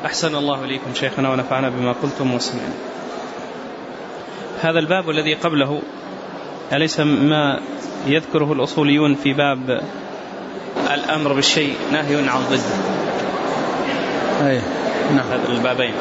أحسن الله إليكم شيخنا ونفعنا بما قلتم وسمعنا. هذا الباب الذي قبله أليس ما يذكره الأصوليون في باب الأمر بالشيء نهي عن ضده؟ أي نعم. هذا البابين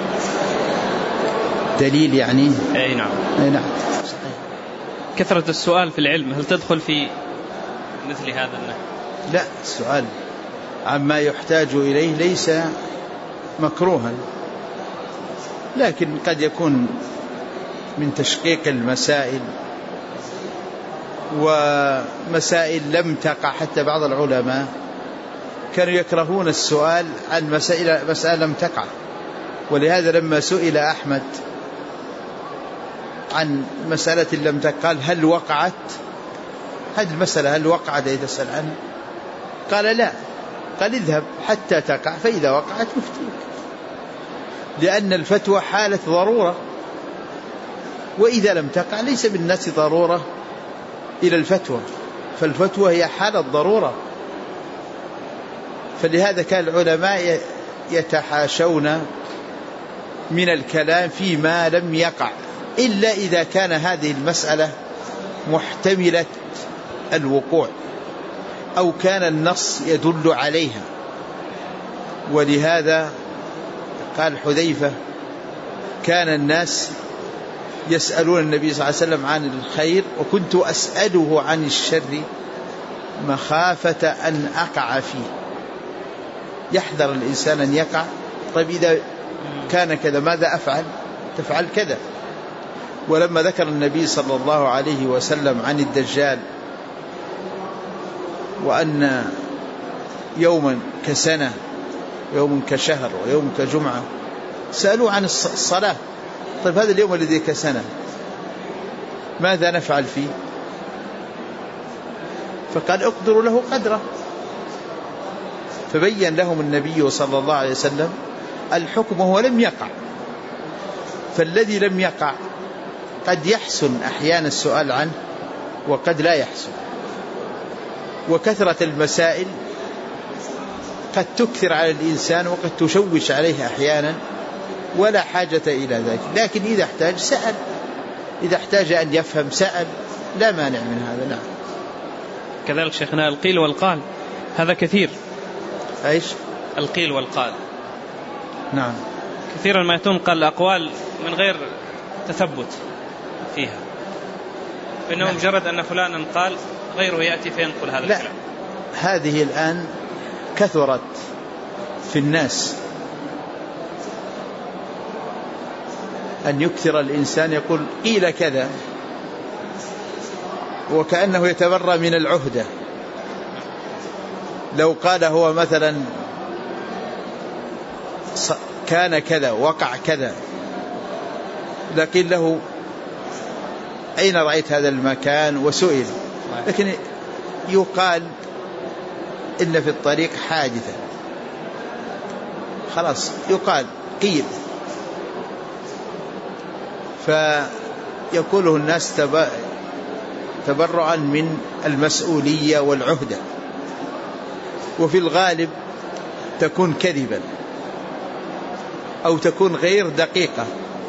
دليل يعني. أي نعم. أي نعم. كثرة السؤال في العلم هل تدخل في مثل هذا النهي؟ لا، السؤال عما يحتاج إليه ليس مكروها، لكن قد يكون من تشقيق المسائل، ومسائل لم تقع. حتى بعض العلماء كانوا يكرهون السؤال عن مسائل لم تقع، ولهذا لما سئل أحمد عن مسألة لم تقع هل وقعت، هذه المسألة هل وقعت تسأل عنها؟ قال لا، قال اذهب حتى تقع فإذا وقعت مفتيك، لأن الفتوى حالة ضرورة، وإذا لم تقع ليس بالناس ضرورة إلى الفتوى، فالفتوى هي حالة ضرورة. فلهذا كان العلماء يتحاشون من الكلام فيما لم يقع، إلا إذا كان هذه المسألة محتملة الوقوع أو كان النص يدل عليها. ولهذا قال حذيفة كان الناس يسألون النبي صلى الله عليه وسلم عن الخير وكنت أسأله عن الشر مخافة أن أقع فيه. يحذر الإنسان أن يقع. طيب إذا كان كذا ماذا أفعل؟ تفعل كذا. ولما ذكر النبي صلى الله عليه وسلم عن الدجال وأن يوما كسنة يوم كشهر ويوم كجمعة، سألوا عن الصلاة. طيب هذا اليوم الذي كسنة ماذا نفعل فيه؟ فقال اقدروا له قدره. فبين لهم النبي صلى الله عليه وسلم الحكم هو لم يقع. فالذي لم يقع قد يحسن أحيانا السؤال عنه وقد لا يحسن. وكثرة المسائل قد تكثر على الإنسان وقد تشوش عليه أحيانا ولا حاجة إلى ذلك. لكن إذا احتاج سأل، إذا احتاج أن يفهم سأل، لا مانع من هذا. نعم. كذلك شيخنا القيل والقال هذا كثير. إيش؟ القيل والقال. نعم. كثيرا ما تنقل الأقوال من غير تثبت فيها، إنه نعم. مجرد أن فلانا قال غيره يأتي فينقل هذا لا. الكلام. هذه الآن كثرت في الناس أن يكثر الإنسان يقول قيل كذا، وكأنه يتبرأ من العهدة. لو قال هو مثلا كان كذا وقع كذا، لكن له أين رأيت هذا المكان وسئل، لكن يقال إن في الطريق حادثة، خلاص يقال قيل، فيقوله الناس تبرعا من المسؤولية والعهدة. وفي الغالب تكون كذبا أو تكون غير دقيقة.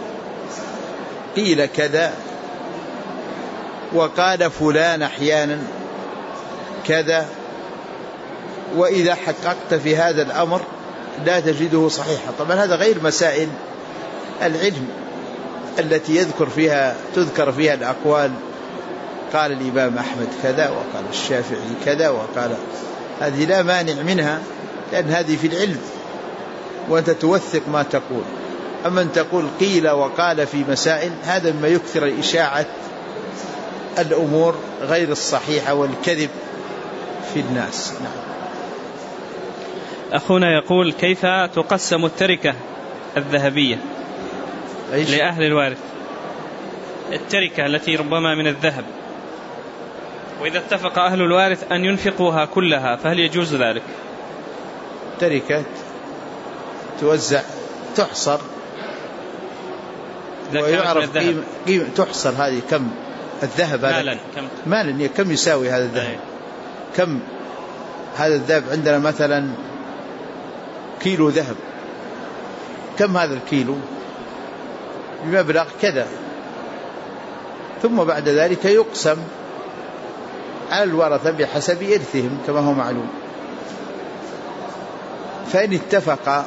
قيل كذا وقال فلان أحيانا كذا، وإذا حققت في هذا الأمر لا تجده صحيحا. طبعا هذا غير مسائل العلم التي تذكر فيها الأقوال، قال الإمام أحمد كذا وقال الشافعي كذا وقال، هذه لا مانع منها لأن هذه في العلم وأنت توثق ما تقول. أما أن تقول قيل وقال في مسائل، هذا ما يكثر إشاعة الأمور غير الصحيحة والكذب في الناس. نعم. أخونا يقول كيف تقسم التركة الذهبية لأهل الوارث؟ التركة التي ربما من الذهب، وإذا اتفق أهل الوارث أن ينفقوها كلها فهل يجوز ذلك؟ تركة توزع، تحصر ويعرف قيمة تحصر هذه كم الذهب مالا كم يساوي هذا الذهب. كم هذا الذهب؟ عندنا مثلا كيلو ذهب كم هذا الكيلو؟ بمبلغ كذا، ثم بعد ذلك يقسم على الورثة بحسب إرثهم كما هو معلوم. فإن اتفق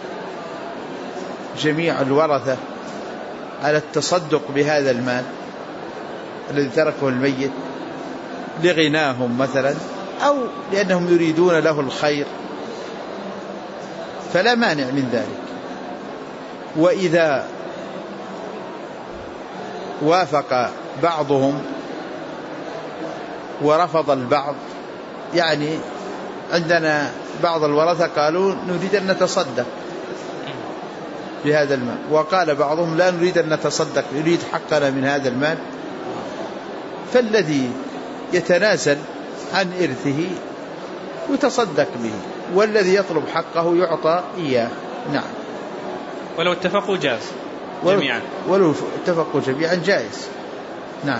جميع الورثة على التصدق بهذا المال الذي تركه الميت لغناهم مثلا أو لأنهم يريدون له الخير فلا مانع من ذلك. وإذا وافق بعضهم ورفض البعض، يعني عندنا بعض الورثة قالوا نريد أن نتصدق بهذا المال، وقال بعضهم لا نريد أن نتصدق، نريد حقنا من هذا المال، فالذي يتنازل عن إرثه يتصدق به، والذي يطلب حقه يعطى إياه. نعم. ولو اتفقوا جاز جميعا. ولو اتفقوا جميعا جائز. نعم.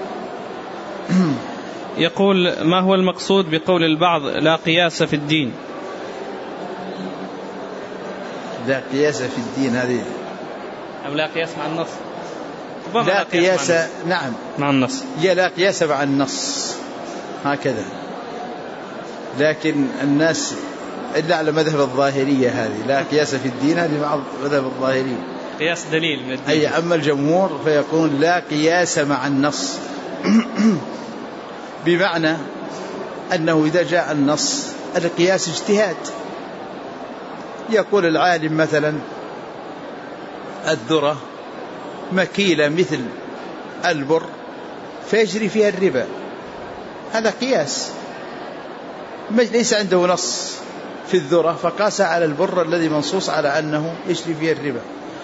يقول: ما هو المقصود بقول البعض لا قياس في الدين؟ لا قياس في الدين هذه أم لا قياس مع النص؟ لا قياس، نعم، مع النص. هي لا قياس مع النص هكذا، لكن الناس إلا على مذهب الظاهرية هذه لا قياس في الدين، هذه مع مذهب الظاهرية قياس دليل من الدين. أي أما الجمهور فيقول لا قياس مع النص بمعنى أنه إذا جاء النص القياس اجتهاد. يقول العالم مثلا الذرة مكيلة مثل البر فيجري فيها الربا، هذا قياس، ليس عنده نص في الذرة فقاس على البر الذي منصوص على أنه يجري فيها الربا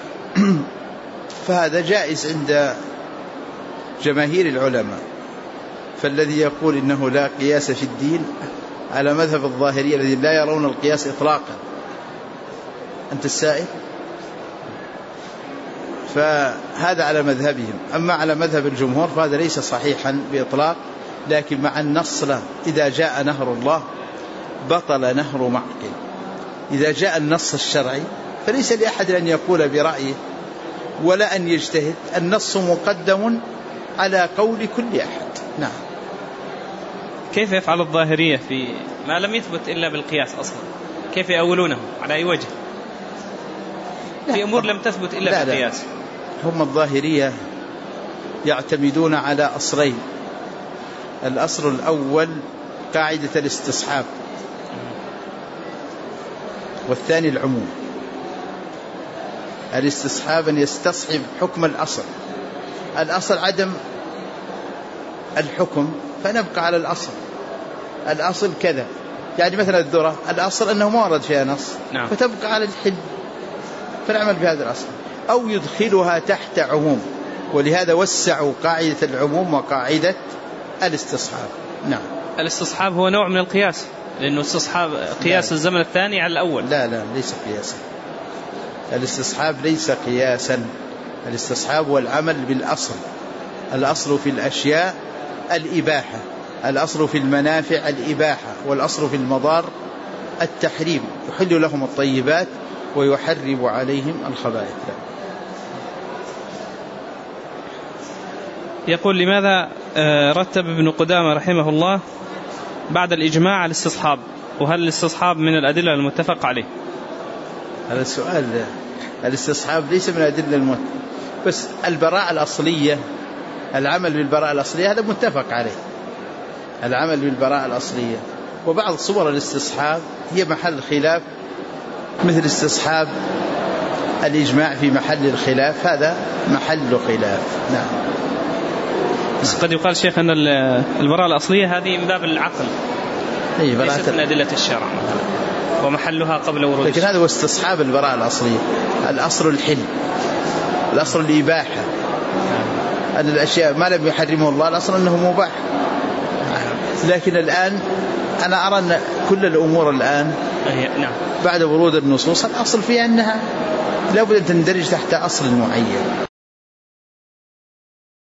فهذا جائز عند جماهير العلماء. فالذي يقول إنه لا قياس في الدين على مذهب الظاهرية الذين لا يرون القياس إطلاقا. أنت السائل؟ فهذا على مذهبهم. أما على مذهب الجمهور فهذا ليس صحيحا بإطلاق، لكن مع النص له. إذا جاء نهر الله بطل نهر معقل. إذا جاء النص الشرعي فليس لأحد أن يقول برأيه ولا أن يجتهد، النص مقدم على قول كل أحد. نعم. كيف يفعل الظاهرية في ما لم يثبت إلا بالقياس أصلا؟ كيف يأولونه على أي وجه في أمور لم تثبت إلا بالقياس؟ هم الظاهرية يعتمدون على أصلين. الأصل الأول قاعدة الاستصحاب، والثاني العموم. الاستصحاب أن يستصحب حكم الأصل. الأصل عدم الحكم فنبقى على الأصل. الأصل كذا، يعني مثلا الذرة الأصل أنه ما ورد فيها نص، نعم. فتبقى على الحل فنعمل بهذا الأصل، أو يدخلها تحت عموم، ولهذا وسعوا قاعدة العموم وقاعدة الاستصحاب. نعم. الاستصحاب هو نوع من القياس، لأنه استصحاب قياس الزمن الثاني على الأول. لا ليس قياسا. الاستصحاب ليس قياسا. الاستصحاب والعمل بالأصل. الأصل في الأشياء الإباحة، الأصل في المنافع الإباحة، والأصل في المضار التحريم. يحل لهم الطيبات ويحرم عليهم الخبائث. يقول: لماذا رتب ابن قدامة رحمه الله بعد الإجماع على الاستصحاب؟ وهل الاستصحاب من الأدلة المتفق عليه؟ هذا السؤال. الاستصحاب ليس من الأدلة بس البراءة الأصلية، العمل بالبراءة الأصلية هذا متفق عليه. العمل بالبراءة الأصلية. وبعض صور الاستصحاب هي محل خلاف، مثل استصحاب الإجماع في محل الخلاف، هذا محل خلاف. نعم. بس قد يقال شيخ أن البراءة الأصلية هذه من باب العقل، ليست من أدلة الشرع ومحلها قبل ورود. لكن هذا هو استصحاب البراءة الأصلية. الأصل الحل، الأصل الإباحة، أن الأشياء ما لم يحرمه الله الأصل أنه مباح. لكن الآن أنا أرى أن كل الأمور الآن بعد ورود النصوص الأصل فيها أنها لابد أن تندرج تحت أصل معين.